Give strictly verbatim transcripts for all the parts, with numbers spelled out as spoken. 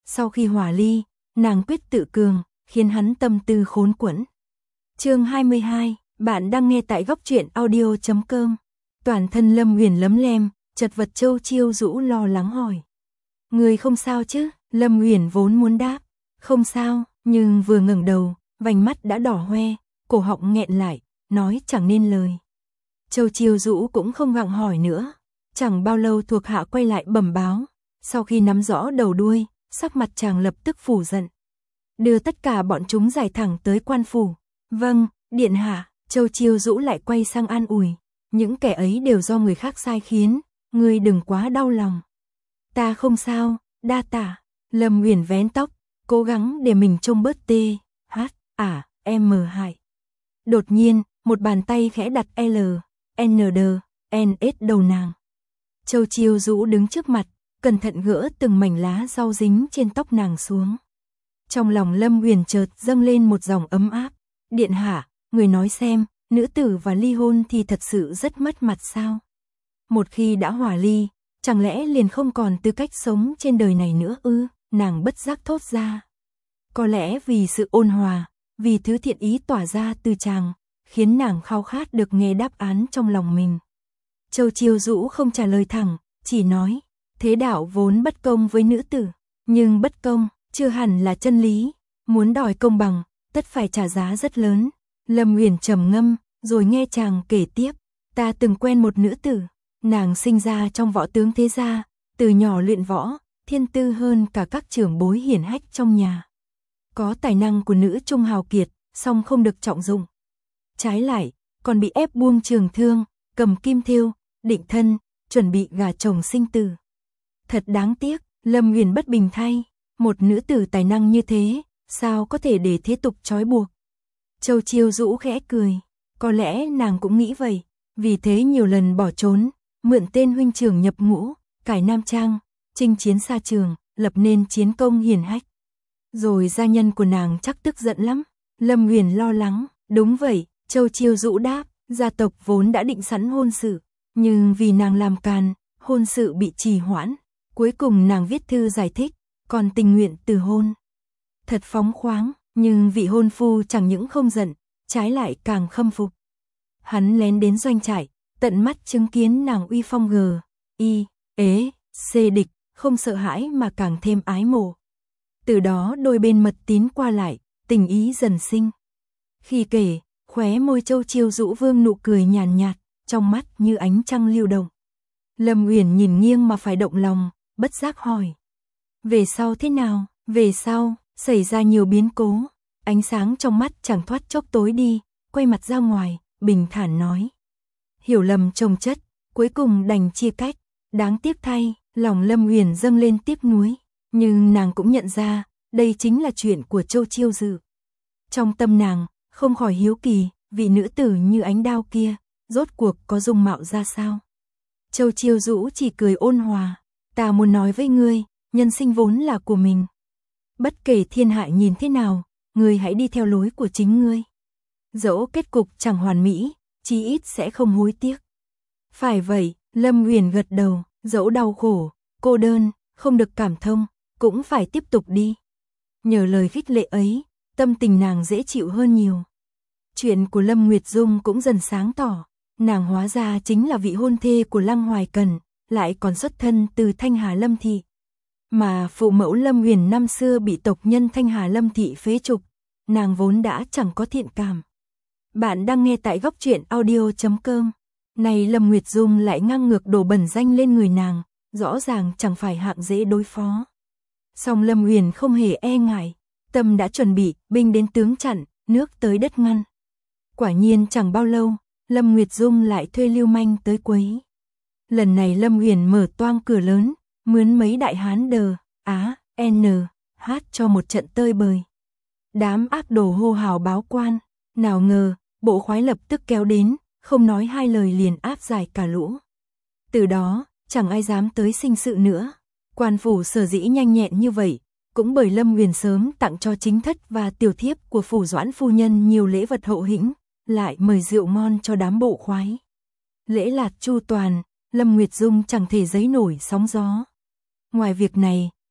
Sau khi hòa ly, nàng quyết tự cường, khiến hắn tâm tư khốn quẫn. Chương hai mươi hai, bạn đang nghe tại góc truyện audio chấm com. Toàn thân Lâm Uyển lấm lem, chật vật Châu Chiêu Dũ lo lắng hỏi. Người không sao chứ? Lâm Uyển vốn muốn đáp, không sao, nhưng vừa ngẩng đầu, vành mắt đã đỏ hoe, cổ họng nghẹn lại, nói chẳng nên lời. Châu Chiêu Dũ cũng không gặng hỏi nữa. Chẳng bao lâu thuộc hạ quay lại bẩm báo, sau khi nắm rõ đầu đuôi, sắc mặt chàng lập tức phủ giận. Đưa tất cả bọn chúng giải thẳng tới quan phủ. Vâng, điện hạ. Châu Chiêu Dũ lại quay sang an ủi. Những kẻ ấy đều do người khác sai khiến, ngươi đừng quá đau lòng. Ta không sao, đa tạ. Lâm Uyển vén tóc, cố gắng để mình trông bớt tê, hát, à, em mờ hại. Đột nhiên, một bàn tay khẽ đặt L, N D, N S đầu nàng. Châu Chiêu Dũ đứng trước mặt, cẩn thận gỡ từng mảnh lá rau dính trên tóc nàng xuống. Trong lòng Lâm Uyển chợt dâng lên một dòng ấm áp. Điện hạ, người nói xem, nữ tử và ly hôn thì thật sự rất mất mặt sao? Một khi đã hòa ly, chẳng lẽ liền không còn tư cách sống trên đời này nữa ư? Nàng bất giác thốt ra. Có lẽ vì sự ôn hòa, vì thứ thiện ý tỏa ra từ chàng, khiến nàng khao khát được nghe đáp án trong lòng mình. Châu Chiêu Dũ không trả lời thẳng, chỉ nói, thế đạo vốn bất công với nữ tử, nhưng bất công chưa hẳn là chân lý, muốn đòi công bằng, tất phải trả giá rất lớn. Lâm Uyển trầm ngâm, rồi nghe chàng kể tiếp, ta từng quen một nữ tử, nàng sinh ra trong võ tướng thế gia, từ nhỏ luyện võ, thiên tư hơn cả các trưởng bối hiển hách trong nhà. Có tài năng của nữ trung hào kiệt, song không được trọng dụng. Trái lại, còn bị ép buông trường thương, cầm kim thêu, định thân, chuẩn bị gả chồng sinh tử. Thật đáng tiếc, Lâm Uyển bất bình thay, một nữ tử tài năng như thế, sao có thể để thế tục trói buộc. Châu Chiêu Dũ khẽ cười, có lẽ nàng cũng nghĩ vậy, vì thế nhiều lần bỏ trốn, mượn tên huynh trưởng nhập ngũ, cải nam trang, chinh chiến xa trường, lập nên chiến công hiển hách. Rồi gia nhân của nàng chắc tức giận lắm. Lâm Uyển lo lắng, đúng vậy, Châu Chiêu Dũ đáp, gia tộc vốn đã định sẵn hôn sự, nhưng vì nàng làm càn, hôn sự bị trì hoãn, cuối cùng nàng viết thư giải thích, còn tình nguyện từ hôn. Thật phóng khoáng, nhưng vị hôn phu chẳng những không giận, trái lại càng khâm phục. Hắn lén đến doanh trại, tận mắt chứng kiến nàng uy phong gờ, y, ế, xê địch, không sợ hãi mà càng thêm ái mộ. Từ đó đôi bên mật tín qua lại, tình ý dần sinh. Khi kể, khóe môi Châu Chiêu Dũ vương nụ cười nhàn nhạt, trong mắt như ánh trăng lưu động. Lâm Uyển nhìn nghiêng mà phải động lòng, bất giác hỏi. Về sau thế nào? Về sau, xảy ra nhiều biến cố, ánh sáng trong mắt chẳng thoát chốc tối đi, quay mặt ra ngoài, bình thản nói. Hiểu lầm chồng chất, cuối cùng đành chia cách, đáng tiếc thay, lòng Lâm Uyển dâng lên tiếc nuối, nhưng nàng cũng nhận ra, đây chính là chuyện của Châu Chiêu Dự. Trong tâm nàng, không khỏi hiếu kỳ, vị nữ tử như ánh đao kia, rốt cuộc có dung mạo ra sao? Châu Chiêu Dũ chỉ cười ôn hòa, ta muốn nói với ngươi, nhân sinh vốn là của mình. Bất kể thiên hạ nhìn thế nào, ngươi hãy đi theo lối của chính ngươi. Dẫu kết cục chẳng hoàn mỹ, chí ít sẽ không hối tiếc. Phải vậy, Lâm Uyển gật đầu, dẫu đau khổ, cô đơn, không được cảm thông, cũng phải tiếp tục đi. Nhờ lời khích lệ ấy, tâm tình nàng dễ chịu hơn nhiều. Chuyện của Lâm Nguyệt Dung cũng dần sáng tỏ, nàng hóa ra chính là vị hôn thê của Lăng Hoài Cần, lại còn xuất thân từ Thanh Hà Lâm Thị. Mà phụ mẫu Lâm Uyển năm xưa bị tộc nhân Thanh Hà Lâm Thị phế trục, nàng vốn đã chẳng có thiện cảm. Bạn đang nghe tại góc truyện audio chấm com. Này Lâm Nguyệt Dung lại ngang ngược đổ bẩn danh lên người nàng, rõ ràng chẳng phải hạng dễ đối phó. Song Lâm Uyển không hề e ngại, tâm đã chuẩn bị, binh đến tướng chặn, nước tới đất ngăn. Quả nhiên chẳng bao lâu, Lâm Nguyệt Dung lại thuê lưu manh tới quấy. Lần này Lâm Uyển mở toang cửa lớn, mướn mấy đại hán đờ, á, n, hát cho một trận tơi bời. Đám ác đồ hô hào báo quan, nào ngờ, bộ khoái lập tức kéo đến, không nói hai lời liền áp giải cả lũ. Từ đó, chẳng ai dám tới sinh sự nữa. Quan phủ sở dĩ nhanh nhẹn như vậy, cũng bởi Lâm Uyển sớm tặng cho chính thất và tiểu thiếp của phủ Doãn phu nhân nhiều lễ vật hậu hĩnh, lại mời rượu ngon cho đám bộ khoái. Lễ lạt chu toàn, Lâm Nguyệt Dung chẳng thể giấy nổi sóng gió. Ngoài việc này,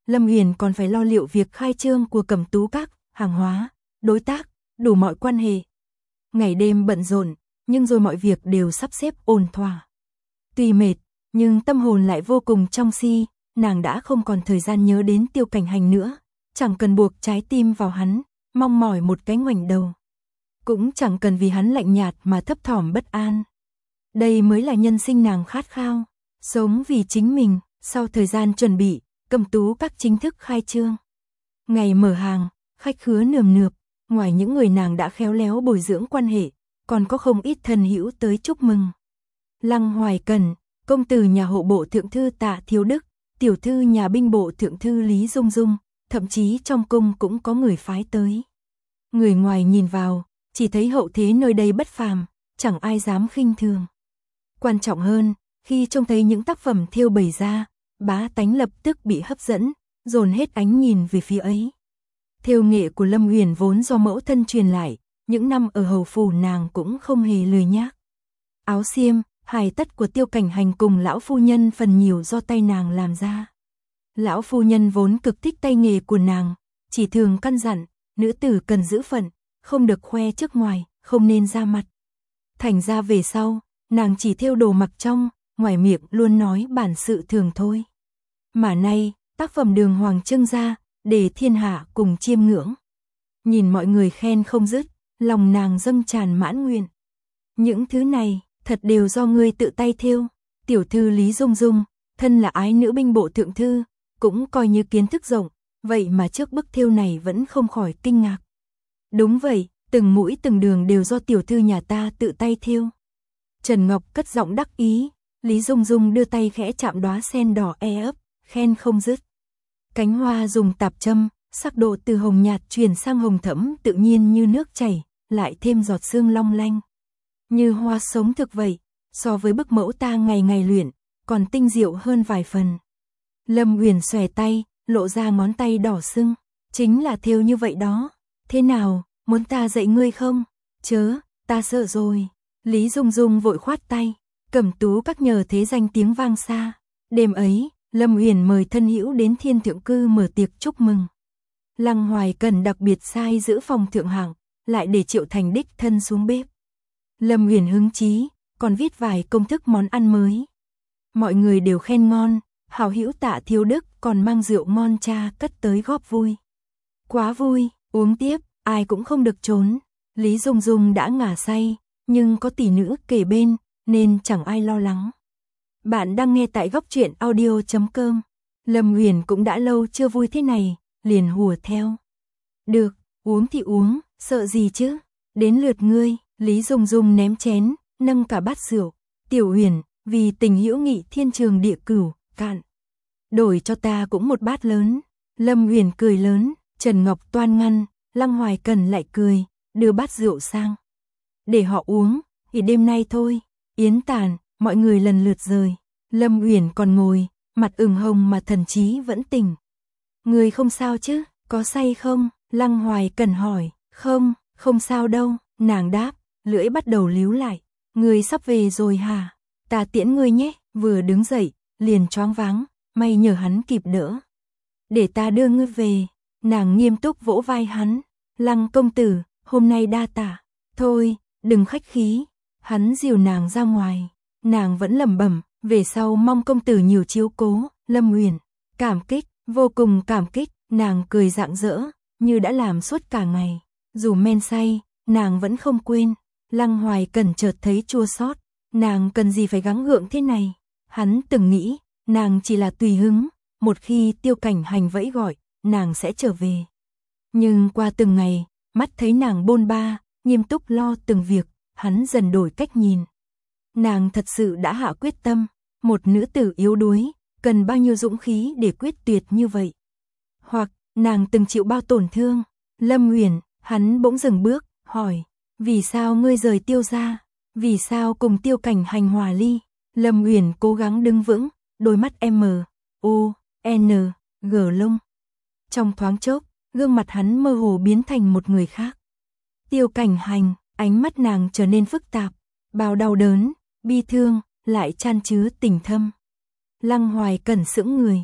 Lâm Uyển còn phải lo liệu việc khai trương của Cẩm Tú Các, hàng hóa, đối tác, đủ mọi quan hệ. Ngày đêm bận rộn, nhưng rồi mọi việc đều sắp xếp ổn thỏa. Tuy mệt, nhưng tâm hồn lại vô cùng trong si, nàng đã không còn thời gian nhớ đến Tiêu Cảnh Hành nữa, chẳng cần buộc trái tim vào hắn, mong mỏi một cái ngoảnh đầu. Cũng chẳng cần vì hắn lạnh nhạt mà thấp thỏm bất an. Đây mới là nhân sinh nàng khát khao, sống vì chính mình. Sau thời gian chuẩn bị, Cẩm Tú Các chính thức khai trương. Ngày mở hàng, khách khứa nườm nượp, ngoài những người nàng đã khéo léo bồi dưỡng quan hệ, còn có không ít thân hữu tới chúc mừng. Lăng Hoài Cẩn, công tử nhà hộ bộ thượng thư Tạ Thiếu Đức, tiểu thư nhà binh bộ thượng thư Lý Dung Dung, thậm chí trong cung cũng có người phái tới. Người ngoài nhìn vào, chỉ thấy hậu thế nơi đây bất phàm, chẳng ai dám khinh thường. Quan trọng hơn, khi trông thấy những tác phẩm thêu bày ra, bá tánh lập tức bị hấp dẫn, dồn hết ánh nhìn về phía ấy. Thêu nghệ của Lâm Uyển vốn do mẫu thân truyền lại, những năm ở hầu phủ nàng cũng không hề lười nhác. Áo xiêm, hài tất của Tiêu Cảnh Hành cùng lão phu nhân phần nhiều do tay nàng làm ra. Lão phu nhân vốn cực thích tay nghề của nàng, chỉ thường căn dặn, nữ tử cần giữ phận, không được khoe trước ngoài, không nên ra mặt. Thành ra về sau, nàng chỉ thêu đồ mặc trong, ngoài miệng luôn nói bản sự thường thôi. Mà nay, tác phẩm đường hoàng trưng ra, để thiên hạ cùng chiêm ngưỡng. Nhìn mọi người khen không dứt, lòng nàng dâng tràn mãn nguyện. Những thứ này, thật đều do ngươi tự tay thêu. Tiểu thư Lý Dung Dung, thân là ái nữ binh bộ thượng thư, cũng coi như kiến thức rộng, vậy mà trước bức thêu này vẫn không khỏi kinh ngạc. Đúng vậy, từng mũi từng đường đều do tiểu thư nhà ta tự tay thêu. Trần Ngọc cất giọng đắc ý, Lý Dung Dung đưa tay khẽ chạm đóa sen đỏ e ấp, khen không dứt. Cánh hoa dùng tạp châm, sắc độ từ hồng nhạt chuyển sang hồng thẫm tự nhiên như nước chảy, lại thêm giọt sương long lanh. Như hoa sống thực vậy, so với bức mẫu ta ngày ngày luyện, còn tinh diệu hơn vài phần. Lâm Uyển xòe tay, lộ ra ngón tay đỏ sưng, chính là thêu như vậy đó. Thế nào, muốn ta dạy ngươi không? Chớ, ta sợ rồi. Lý Dung Dung vội khoát tay, Cẩm Tú Các nhờ thế danh tiếng vang xa. Đêm ấy, Lâm Uyển mời thân hữu đến Thiên Thượng Cư mở tiệc chúc mừng. Lăng Hoài Cẩn đặc biệt sai giữ phòng thượng hạng, lại để Triệu Thành đích thân xuống bếp. Lâm Uyển hứng chí, còn viết vài công thức món ăn mới. Mọi người đều khen ngon, hảo hữu Tạ Thiếu Đức còn mang rượu ngon cha cất tới góp vui. Quá vui, uống tiếp, ai cũng không được trốn. Lý Dung Dung đã ngả say, nhưng có tỷ nữ kề bên, nên chẳng ai lo lắng. Bạn đang nghe tại góc truyện audio chấm com. Lâm Uyển cũng đã lâu chưa vui thế này, liền hùa theo. Được, uống thì uống, sợ gì chứ? Đến lượt ngươi. Lý Dung Dung ném chén, nâng cả bát rượu. Tiểu Uyển, vì tình hữu nghị thiên trường địa cửu, cạn. Đổi cho ta cũng một bát lớn. Lâm Uyển cười lớn, Trần Ngọc toan ngăn, Lăng Hoài Cẩn lại cười, đưa bát rượu sang. Để họ uống, thì đêm nay thôi. Yến tàn, mọi người lần lượt rời. Lâm Uyển còn ngồi, mặt ửng hồng mà thần trí vẫn tỉnh. Người không sao chứ, có say không? Lăng Hoài Cẩn hỏi. Không, không sao đâu, nàng đáp, lưỡi bắt đầu líu lại. Người sắp về rồi hả? Ta tiễn ngươi nhé. Vừa đứng dậy, liền choáng váng, may nhờ hắn kịp đỡ. Để ta đưa ngươi về. Nàng nghiêm túc vỗ vai hắn. Lăng công tử, hôm nay đa tạ. Thôi, đừng khách khí. Hắn dìu nàng ra ngoài. Nàng vẫn lẩm bẩm, về sau mong công tử nhiều chiếu cố. Lâm Uyển, cảm kích, vô cùng cảm kích. Nàng cười rạng rỡ, như đã làm suốt cả ngày. Dù men say, nàng vẫn không quên. Lăng Hoài Cẩn chợt thấy chua xót. Nàng cần gì phải gắng gượng thế này? Hắn từng nghĩ, nàng chỉ là tùy hứng. Một khi Tiêu Cảnh Hành vẫy gọi, nàng sẽ trở về. Nhưng qua từng ngày, mắt thấy nàng bôn ba, nghiêm túc lo từng việc, hắn dần đổi cách nhìn. Nàng thật sự đã hạ quyết tâm. Một nữ tử yếu đuối, cần bao nhiêu dũng khí để quyết tuyệt như vậy? Hoặc, nàng từng chịu bao tổn thương? Lâm Uyển, hắn bỗng dừng bước, hỏi, vì sao ngươi rời Tiêu gia? Vì sao cùng Tiêu Cảnh Hành hòa ly? Lâm Uyển cố gắng đứng vững, đôi mắt M, O, N, G lông. Trong thoáng chốc, gương mặt hắn mơ hồ biến thành một người khác. Tiêu Cảnh Hành, ánh mắt nàng trở nên phức tạp, bao đau đớn, bi thương, lại chan chứa tình thâm. Lăng Hoài Cẩn sững người,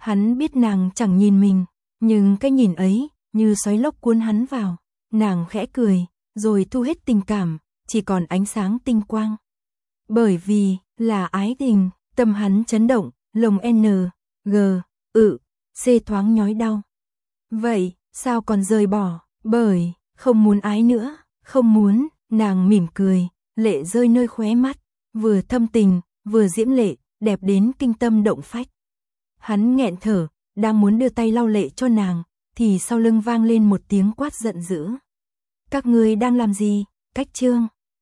Hắn biết nàng chẳng nhìn mình, nhưng cái nhìn ấy như xoáy lốc cuốn hắn vào. Nàng khẽ cười, rồi thu hết tình cảm, chỉ còn ánh sáng tinh quang. Bởi vì là ái tình, tâm hắn chấn động, lồng N, G, ự, C thoáng nhói đau. Vậy, sao còn rời bỏ? Bởi không muốn ái nữa, không muốn. Nàng mỉm cười, lệ rơi nơi khóe mắt, vừa thâm tình, vừa diễm lệ, đẹp đến kinh tâm động phách. Hắn nghẹn thở, đang muốn đưa tay lau lệ cho nàng, thì sau lưng vang lên một tiếng quát giận dữ. Các ngươi đang làm gì? Cách Trương.